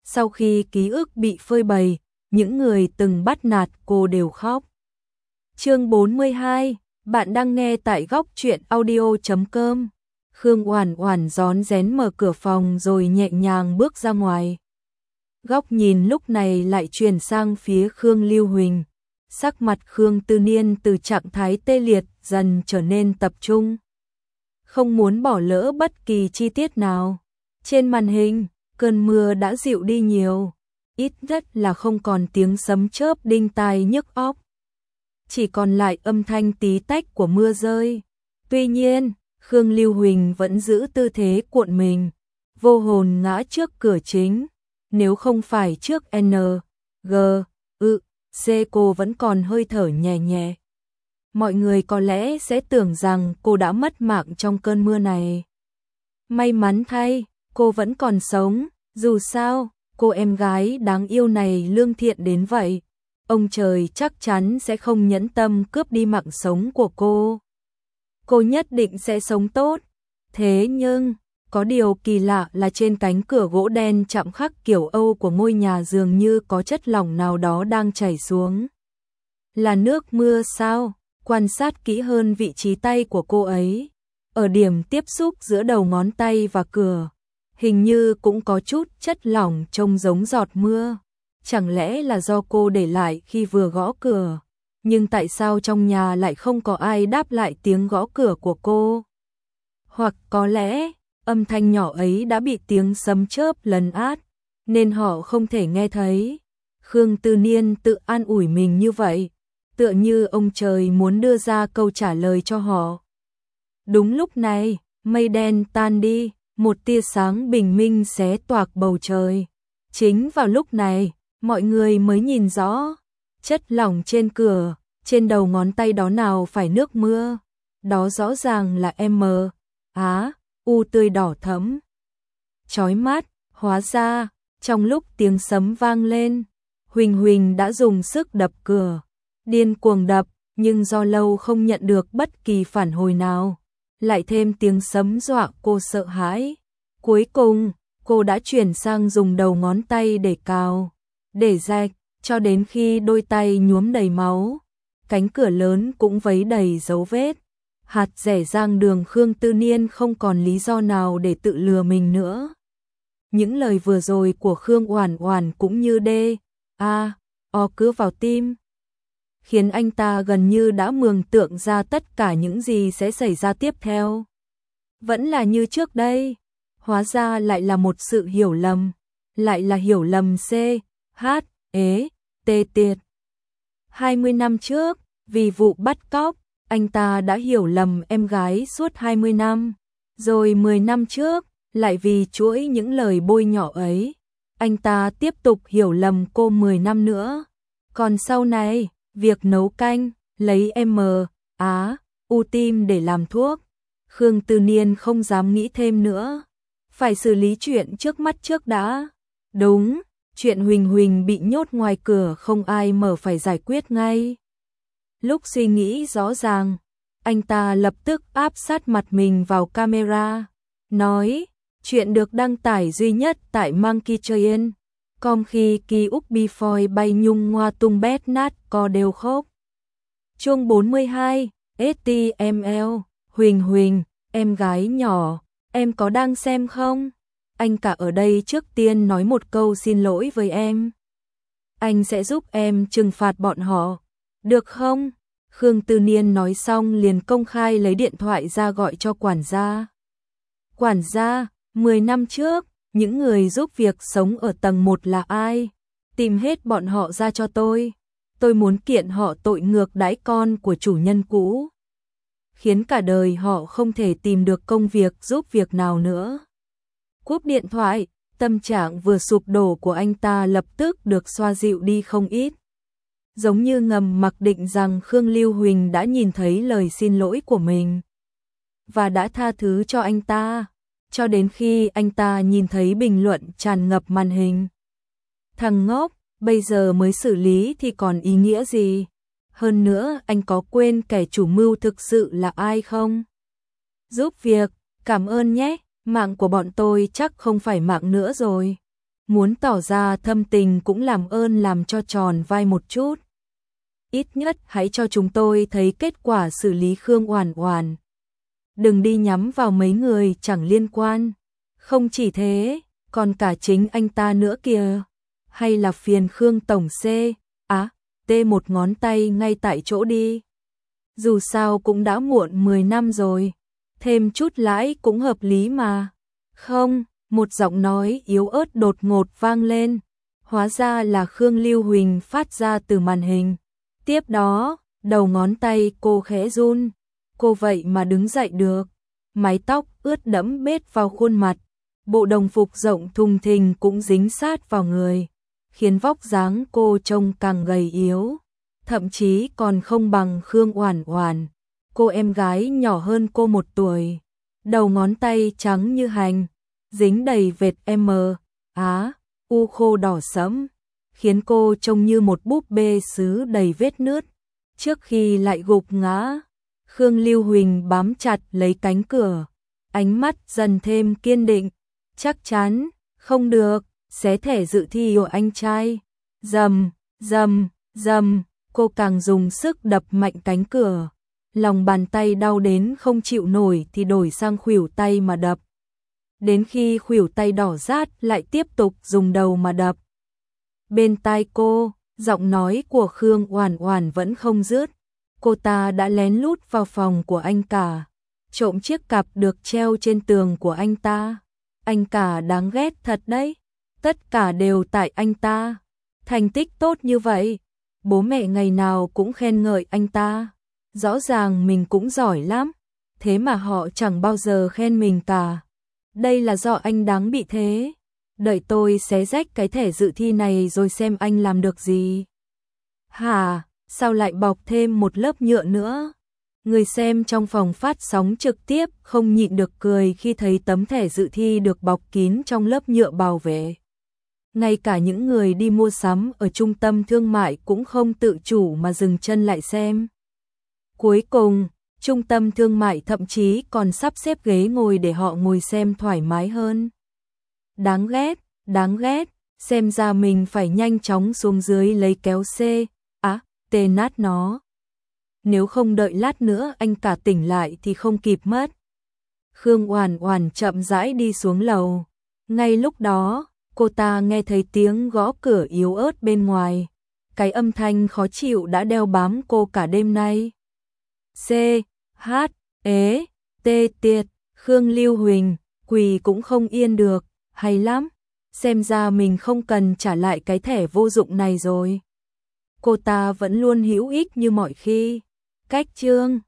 Sau khi ký ức bị phơi bày, những người từng bắt nạt cô đều khóc. Chương 42, bạn đang nghe tại góc truyện audio.com. Khương Oản Oản rón rén mở cửa phòng rồi nhẹ nhàng bước ra ngoài. Góc nhìn lúc này lại chuyển sang phía Khương Lưu Huỳnh. Sắc mặt Khương Tư Niên từ trạng thái tê liệt dần trở nên tập trung. Không muốn bỏ lỡ bất kỳ chi tiết nào. Trên màn hình, cơn mưa đã dịu đi nhiều. Ít nhất là không còn tiếng sấm chớp đinh tai nhức óc. Chỉ còn lại âm thanh tí tách của mưa rơi. Tuy nhiên, Khương Lưu Huỳnh vẫn giữ tư thế cuộn mình, vô hồn ngã trước cửa chính. Nếu không phải trước N, G, C cô vẫn còn hơi thở nhẹ nhẹ. Mọi người có lẽ sẽ tưởng rằng cô đã mất mạng trong cơn mưa này. May mắn thay, cô vẫn còn sống, dù sao, cô em gái đáng yêu này lương thiện đến vậy. Ông trời chắc chắn sẽ không nhẫn tâm cướp đi mạng sống của cô. Cô nhất định sẽ sống tốt. Thế nhưng, có điều kỳ lạ là trên cánh cửa gỗ đen chạm khắc kiểu Âu của ngôi nhà dường như có chất lỏng nào đó đang chảy xuống. Là nước mưa sao? Quan sát kỹ hơn vị trí tay của cô ấy. Ở điểm tiếp xúc giữa đầu ngón tay và cửa, hình như cũng có chút chất lỏng trông giống giọt mưa. Chẳng lẽ là do cô để lại khi vừa gõ cửa? Nhưng tại sao trong nhà lại không có ai đáp lại tiếng gõ cửa của cô? Hoặc có lẽ, âm thanh nhỏ ấy đã bị tiếng sấm chớp lấn át, nên họ không thể nghe thấy. Khương Tư Niên tự an ủi mình như vậy, tựa như ông trời muốn đưa ra câu trả lời cho họ. Đúng lúc này, mây đen tan đi, một tia sáng bình minh xé toạc bầu trời. Chính vào lúc này, mọi người mới nhìn rõ, chất lỏng trên cửa, trên đầu ngón tay đó nào phải nước mưa. Đó rõ ràng là U tươi đỏ thẫm. Chói mắt, hóa ra, trong lúc tiếng sấm vang lên, Huỳnh Huỳnh đã dùng sức đập cửa. Điên cuồng đập, nhưng do lâu không nhận được bất kỳ phản hồi nào. Lại thêm tiếng sấm dọa cô sợ hãi. Cuối cùng, cô đã chuyển sang dùng đầu ngón tay để cào, để rạch, cho đến khi đôi tay nhuốm đầy máu. Cánh cửa lớn cũng vấy đầy dấu vết. Hạt rẻ rang đường Khương Tư Niên không còn lý do nào để tự lừa mình nữa. Những lời vừa rồi của Khương Oản Oản cũng như cứ vào tim, khiến anh ta gần như đã mường tượng ra tất cả những gì sẽ xảy ra tiếp theo. Vẫn là như trước đây, hóa ra lại là một sự hiểu lầm, lại là hiểu lầm tiệt. 20 năm trước, vì vụ bắt cóc, anh ta đã hiểu lầm em gái suốt 20 năm, rồi 10 năm trước, lại vì chuỗi những lời bôi nhọ ấy, anh ta tiếp tục hiểu lầm cô 10 năm nữa. Còn sau này, việc nấu canh, lấy tim để làm thuốc, Khương Tư Niên không dám nghĩ thêm nữa, phải xử lý chuyện trước mắt trước đã. Đúng, chuyện Huỳnh Huỳnh bị nhốt ngoài cửa không ai mở phải giải quyết ngay. Lúc suy nghĩ rõ ràng, anh ta lập tức áp sát mặt mình vào camera, nói, chuyện được đăng tải duy nhất tại Monkey.com khi ký ức before bay nhung ngoa tung bét nát co đều khóc. Chương 42, HTML, Huỳnh Huỳnh, em gái nhỏ, em có đang xem không? Anh cả ở đây trước tiên nói một câu xin lỗi với em. Anh sẽ giúp em trừng phạt bọn họ, được không? Khương Tư Niên nói xong liền công khai lấy điện thoại ra gọi cho quản gia. Quản gia, 10 năm trước, những người giúp việc sống ở tầng 1 là ai? Tìm hết bọn họ ra cho tôi. Tôi muốn kiện họ tội ngược đãi con của chủ nhân cũ, khiến cả đời họ không thể tìm được công việc giúp việc nào nữa. Cúp điện thoại, tâm trạng vừa sụp đổ của anh ta lập tức được xoa dịu đi không ít. Giống như ngầm mặc định rằng Khương Lưu Huỳnh đã nhìn thấy lời xin lỗi của mình và đã tha thứ cho anh ta, cho đến khi anh ta nhìn thấy bình luận tràn ngập màn hình. Thằng ngốc, bây giờ mới xử lý thì còn ý nghĩa gì? Hơn nữa, anh có quên kẻ chủ mưu thực sự là ai không? Giúp việc, cảm ơn nhé, mạng của bọn tôi chắc không phải mạng nữa rồi. muốn tỏ ra thâm tình cũng làm ơn làm cho tròn vai một chút. Ít nhất hãy cho chúng tôi thấy kết quả xử lý Khương Oản Oản. Đừng đi nhắm vào mấy người chẳng liên quan. Không chỉ thế, còn cả chính anh ta nữa kìa. Hay là phiền Khương tổng C, tê một ngón tay ngay tại chỗ đi. Dù sao cũng đã muộn 10 năm rồi, thêm chút lãi cũng hợp lý mà. Không, một giọng nói yếu ớt đột ngột vang lên. Hóa ra là Khương Lưu Huỳnh phát ra từ màn hình. Tiếp đó, đầu ngón tay cô khẽ run. Cô vậy mà đứng dậy được. Mái tóc ướt đẫm bết vào khuôn mặt. Bộ đồng phục rộng thùng thình cũng dính sát vào người, khiến vóc dáng cô trông càng gầy yếu. Thậm chí còn không bằng Khương Oản Oản, cô em gái nhỏ hơn cô 1 tuổi. Đầu ngón tay trắng như hành, dính đầy vệt u khô đỏ sẫm, khiến cô trông như một búp bê sứ đầy vết nứt. Trước khi lại gục ngã, Khương Lưu Huỳnh bám chặt lấy cánh cửa, ánh mắt dần thêm kiên định. Chắc chắn, không được, xé thẻ dự thi của anh trai. Rầm, rầm, rầm, cô càng dùng sức đập mạnh cánh cửa. Lòng bàn tay đau đến không chịu nổi thì đổi sang khuỷu tay mà đập. Đến khi khuỷu tay đỏ rát lại tiếp tục dùng đầu mà đập. Bên tai cô, giọng nói của Khương Oản Oản vẫn không dứt. Cô ta đã lén lút vào phòng của anh cả, trộm chiếc cặp được treo trên tường của anh ta. Anh cả đáng ghét thật đấy. Tất cả đều tại anh ta. Thành tích tốt như vậy, bố mẹ ngày nào cũng khen ngợi anh ta. Rõ ràng mình cũng giỏi lắm, thế mà họ chẳng bao giờ khen mình cả. Đây là do anh đáng bị thế. Đợi tôi xé rách cái thẻ dự thi này rồi xem anh làm được gì. Hả, sao lại bọc thêm một lớp nhựa nữa? Người xem trong phòng phát sóng trực tiếp không nhịn được cười khi thấy tấm thẻ dự thi được bọc kín trong lớp nhựa bảo vệ. Ngay cả những người đi mua sắm ở trung tâm thương mại cũng không tự chủ mà dừng chân lại xem. Cuối cùng, trung tâm thương mại thậm chí còn sắp xếp ghế ngồi để họ ngồi xem thoải mái hơn. Đáng ghét, xem ra mình phải nhanh chóng xuống dưới lấy kéo T nát nó. Nếu không đợi lát nữa anh cả tỉnh lại thì không kịp mất. Khương Oản Oản chậm rãi đi xuống lầu. Ngay lúc đó, cô ta nghe thấy tiếng gõ cửa yếu ớt bên ngoài. Cái âm thanh khó chịu đã đeo bám cô cả đêm nay. Tiệt, Khương Lưu Huỳnh, quỳ cũng không yên được, hay lắm. Xem ra mình không cần trả lại cái thẻ vô dụng này rồi. Cô ta vẫn luôn hữu ích như mọi khi. Cách chương